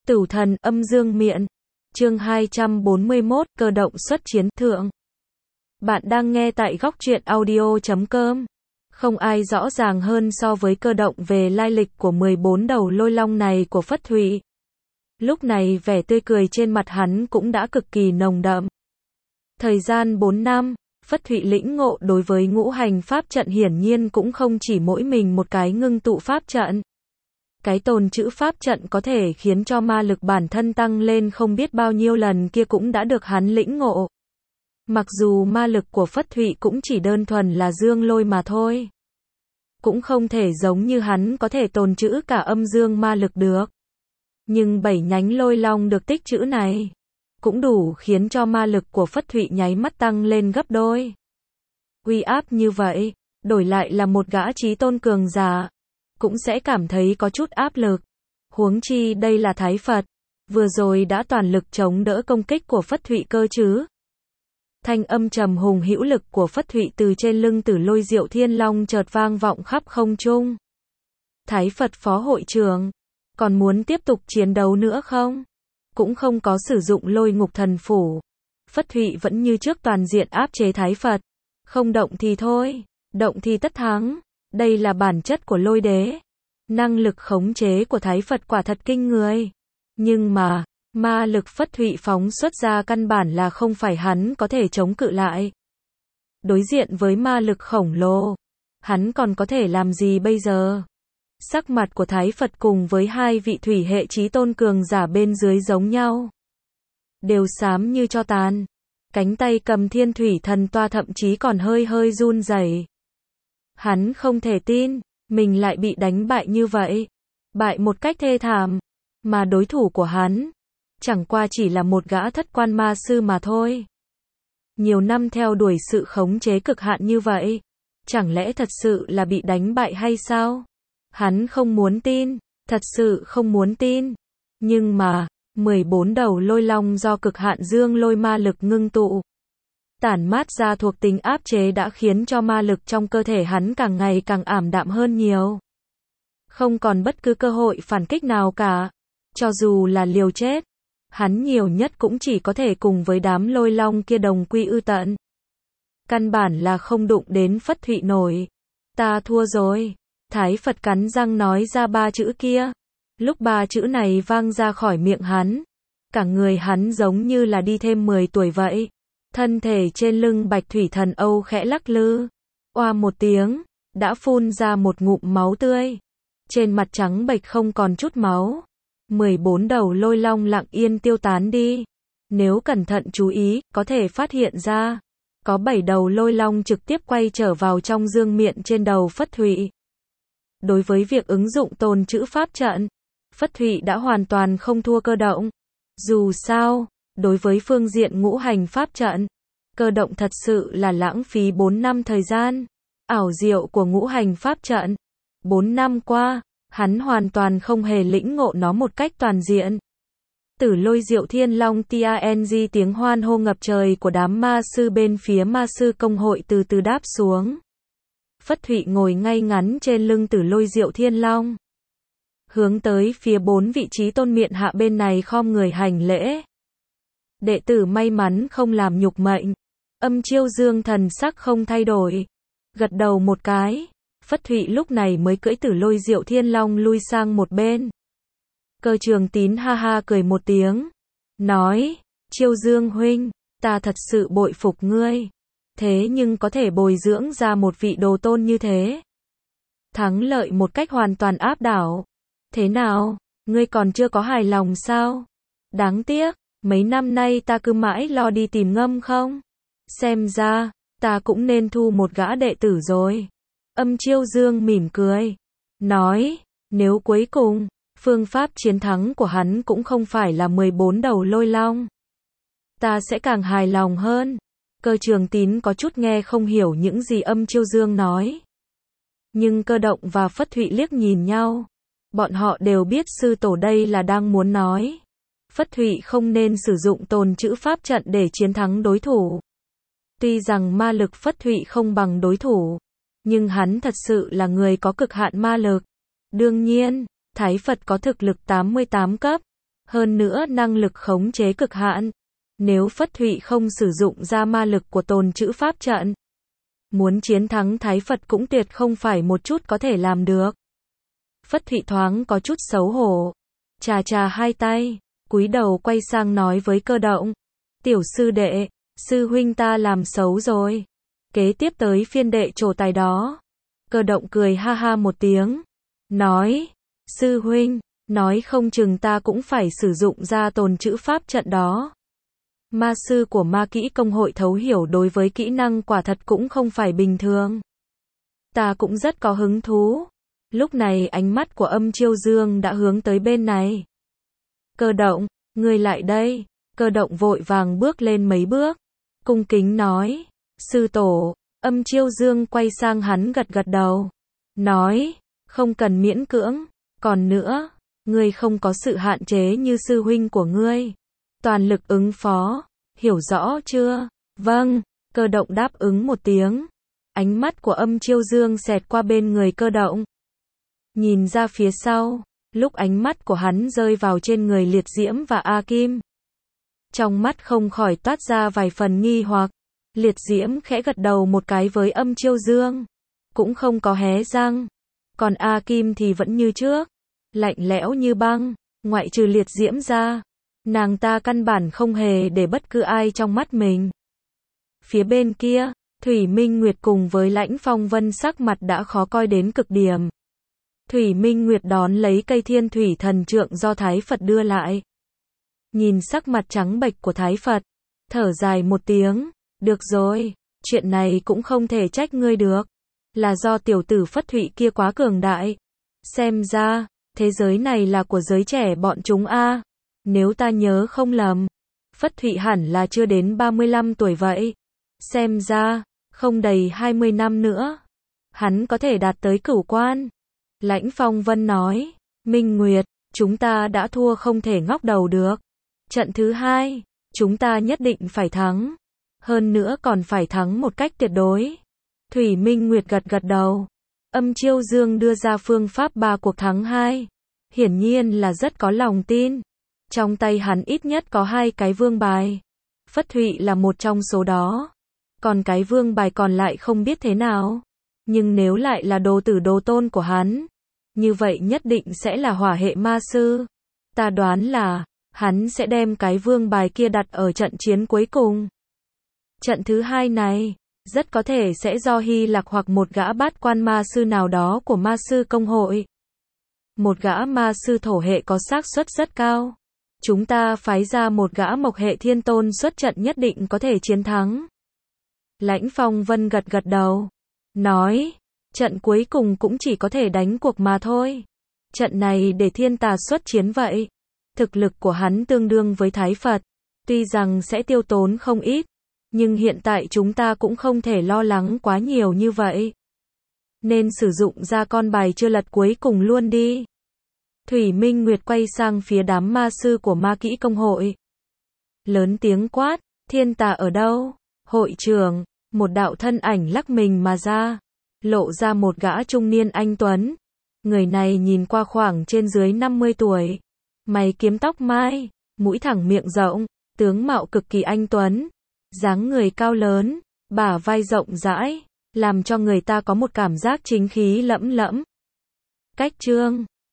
Tửu thần âm dương miện. Chương 241, cơ động xuất chiến thượng. Bạn đang nghe tại góc truyện audio.com. Không ai rõ ràng hơn so với cơ động về lai lịch của 14 đầu lôi long này của Phất Thụy. Lúc này vẻ tươi cười trên mặt hắn cũng đã cực kỳ nồng đậm. Thời gian 4 năm, Phất Thụy lĩnh ngộ đối với ngũ hành pháp trận hiển nhiên cũng không chỉ mỗi mình một cái ngưng tụ pháp trận. Cái tồn trữ pháp trận có thể khiến cho ma lực bản thân tăng lên không biết bao nhiêu lần kia cũng đã được hắn lĩnh ngộ. Mặc dù ma lực của Phất Thụy cũng chỉ đơn thuần là dương lôi mà thôi. Cũng không thể giống như hắn có thể tồn trữ cả âm dương ma lực được. Nhưng 7 nhánh lôi long được tích trữ này cũng đủ khiến cho ma lực của Phất Thụy nháy mắt tăng lên gấp đôi. Uy áp như vậy, đổi lại là một gã chí tôn cường giả, cũng sẽ cảm thấy có chút áp lực. Huống chi đây là Thái Phật, vừa rồi đã toàn lực chống đỡ công kích của Phất Thụy cơ chứ. Thanh âm trầm hùng hữu lực của Phất Thụy từ trên lưng Tử Lôi Diệu Thiên Long chợt vang vọng khắp không trung. Thái Phật phó hội trưởng, còn muốn tiếp tục chiến đấu nữa không? Cũng không có sử dụng Lôi Ngục Thần Phủ. Phất Thụy vẫn như trước toàn diện áp chế Thái Phật. Không động thì thôi, động thì tất thắng. Đây là bản chất của lôi đế. Năng lực khống chế của Thái Phật quả thật kinh người. Nhưng mà, ma lực Phất Thụy phóng xuất ra căn bản là không phải hắn có thể chống cự lại. Đối diện với ma lực khổng lồ, hắn còn có thể làm gì bây giờ? Sắc mặt của Thái Phật cùng với hai vị thủy hệ chí tôn cường giả bên dưới giống nhau. Đều xám như tro tàn. Cánh tay cầm thiên thủy thần toa thậm chí còn hơi hơi run rẩy. Hắn không thể tin, mình lại bị đánh bại như vậy. Bại một cách thê thảm. Mà đối thủ của hắn, chẳng qua chỉ là một gã thất quan ma sư mà thôi. Nhiều năm theo đuổi sự khống chế cực hạn như vậy. Chẳng lẽ thật sự là bị đánh bại hay sao? Hắn không muốn tin, thật sự không muốn tin. Nhưng mà, 14 đầu lôi long do cực hạn dương lôi ma lực ngưng tụ, tản mát ra thuộc tính áp chế đã khiến cho ma lực trong cơ thể hắn càng ngày càng ảm đạm hơn nhiều. Không còn bất cứ cơ hội phản kích nào cả. Cho dù là liều chết, hắn nhiều nhất cũng chỉ có thể cùng với đám lôi long kia đồng quy ư tận. Căn bản là không đụng đến Phất Thụy nổi. Ta thua rồi. Thái Phật cắn răng nói ra 3 chữ kia. Lúc 3 chữ này vang ra khỏi miệng hắn, cả người hắn giống như là đi thêm 10 tuổi vậy. Thân thể trên lưng Bạch Thủy Thần Âu khẽ lắc lư. Oa một tiếng, đã phun ra một ngụm máu tươi. Trên mặt trắng bệch không còn chút máu. 14 đầu lôi long lặng yên tiêu tán đi. Nếu cẩn thận chú ý, có thể phát hiện ra, có 7 đầu lôi long trực tiếp quay trở vào trong dương miện trên đầu Phất Thụy. Đối với việc ứng dụng tồn trữ pháp trận, Phất Thụy đã hoàn toàn không thua cơ động. Dù sao, đối với phương diện ngũ hành pháp trận, cơ động thật sự là lãng phí 4 năm thời gian. Ảo diệu của ngũ hành pháp trận, 4 năm qua, hắn hoàn toàn không hề lĩnh ngộ nó một cách toàn diện. Tử Lôi Diệu Thiên Long TANG, tiếng hoan hô ngập trời của đám ma sư bên phía ma sư công hội từ từ đáp xuống. Phất Thụy ngồi ngay ngắn trên lưng Tử Lôi Diệu Thiên Long, hướng tới phía 4 vị trí tôn miện hạ bên này khom người hành lễ. Đệ tử may mắn không làm nhục mệnh. Âm Chiêu Dương thần sắc không thay đổi, gật đầu một cái. Phất Thụy lúc này mới cưỡi Tử Lôi Diệu Thiên Long lui sang một bên. Cơ Trường Tín ha ha cười một tiếng, nói, Chiêu Dương huynh, ta thật sự bội phục ngươi. Thế nhưng có thể bồi dưỡng ra một vị đồ tôn như thế. Thắng lợi một cách hoàn toàn áp đảo. Thế nào, ngươi còn chưa có hài lòng sao? Đáng tiếc, mấy năm nay ta cứ mãi lo đi tìm ngâm không? Xem ra, ta cũng nên thu một gã đệ tử rồi. Âm Chiêu Dương mỉm cười, nói, nếu cuối cùng, phương pháp chiến thắng của hắn cũng không phải là 14 đầu lôi long, ta sẽ càng hài lòng hơn. Cơ Trường Tín có chút nghe không hiểu những gì Âm Chiêu Dương nói. Nhưng cơ động và Phất Thụy liếc nhìn nhau. Bọn họ đều biết sư tổ đây là đang muốn nói, Phất Thụy không nên sử dụng tồn trữ pháp trận để chiến thắng đối thủ. Tuy rằng ma lực Phất Thụy không bằng đối thủ, nhưng hắn thật sự là người có cực hạn ma lực. Đương nhiên, Thái Phật có thực lực 88 cấp, hơn nữa năng lực khống chế cực hạn. Nếu Phất Thụy không sử dụng ra ma lực của tồn trữ pháp trận, muốn chiến thắng Thái Phật cũng tuyệt không phải một chút có thể làm được. Phất Thụy thoáng có chút xấu hổ, chà chà hai tay, cúi đầu quay sang nói với Cơ Động. Tiểu sư đệ, sư huynh ta làm xấu rồi. Kế tiếp tới phiên đệ trổ tài đó. Cơ Động cười ha ha một tiếng, nói, sư huynh, nói không chừng ta cũng phải sử dụng ra tồn trữ pháp trận đó. Ma sư của Ma Kỹ Công hội thấu hiểu đối với kỹ năng quả thật cũng không phải bình thường. Ta cũng rất có hứng thú. Lúc này ánh mắt của Âm Chiêu Dương đã hướng tới bên này. Cơ Động, ngươi lại đây. Cơ Động vội vàng bước lên mấy bước, cung kính nói, sư tổ. Âm Chiêu Dương quay sang hắn gật gật đầu, nói, không cần miễn cưỡng, còn nữa, ngươi không có sự hạn chế như sư huynh của ngươi. Toàn lực ứng phó, hiểu rõ chưa? Vâng, Cơ Động đáp ứng một tiếng. Ánh mắt của Âm Chiêu Dương xẹt qua bên người Cơ Động, nhìn ra phía sau, lúc ánh mắt của hắn rơi vào trên người Liệt Diễm và A Kim. Trong mắt không khỏi toát ra vài phần nghi hoặc. Liệt Diễm khẽ gật đầu một cái với Âm Chiêu Dương, cũng không có hé răng. Còn A Kim thì vẫn như trước, lạnh lẽo như băng, ngoại trừ Liệt Diễm ra, nàng ta căn bản không hề để bất cứ ai trong mắt mình. Phía bên kia, Thủy Minh Nguyệt cùng với Lãnh Phong Vân sắc mặt đã khó coi đến cực điểm. Thủy Minh Nguyệt đón lấy cây Thiên Thủy Thần Trượng do Thái Phật đưa lại. Nhìn sắc mặt trắng bệch của Thái Phật, thở dài một tiếng, được rồi, chuyện này cũng không thể trách ngươi được. Là do tiểu tử Phất Thụy kia quá cường đại. Xem ra, thế giới này là của giới trẻ bọn chúng a. Nếu ta nhớ không lầm, Phất Thụy hẳn là chưa đến 35 tuổi vậy. Xem ra, không đầy 20 năm nữa, hắn có thể đạt tới cửu quan. Lãnh Phong Vân nói, Minh Nguyệt, chúng ta đã thua không thể ngóc đầu được. Trận thứ 2, chúng ta nhất định phải thắng. Hơn nữa còn phải thắng một cách tuyệt đối. Thủy Minh Nguyệt gật gật đầu. Âm Chiêu Dương đưa ra phương pháp 3 cuộc thắng 2. Hiển nhiên là rất có lòng tin. Trong tay hắn ít nhất có 2 cái vương bài. Phất Thụy là một trong số đó. Còn cái vương bài còn lại không biết thế nào. Nhưng nếu lại là đồ tử đồ tôn của hắn, như vậy nhất định sẽ là hỏa hệ ma sư. Ta đoán là, hắn sẽ đem cái vương bài kia đặt ở trận chiến cuối cùng. Trận thứ 2 này, rất có thể sẽ do Hy Lạc hoặc một gã bát quan ma sư nào đó của ma sư công hội. Một gã ma sư thổ hệ có xác suất rất cao. Chúng ta phái ra một gã mộc hệ thiên tôn xuất trận nhất định có thể chiến thắng. Lãnh Phong Vân gật gật đầu, nói, trận cuối cùng cũng chỉ có thể đánh cuộc mà thôi. Trận này để thiên tà xuất chiến vậy. Thực lực của hắn tương đương với Thái Phật, tuy rằng sẽ tiêu tốn không ít, nhưng hiện tại chúng ta cũng không thể lo lắng quá nhiều như vậy. Nên sử dụng ra con bài chưa lật cuối cùng luôn đi. Thủy Minh Nguyệt quay sang phía đám ma sư của Ma Kỹ Công hội. Lớn tiếng quát, thiên tà ở đâu? Hội trưởng, một đạo thân ảnh lắc mình mà ra, lộ ra một gã trung niên anh tuấn. Người này nhìn qua khoảng trên dưới 50 tuổi. Mày kiếm tóc mai, mũi thẳng miệng rộng, tướng mạo cực kỳ anh tuấn. Dáng người cao lớn, bả vai rộng rãi, làm cho người ta có một cảm giác chính khí lẫm lẫm. Cách chương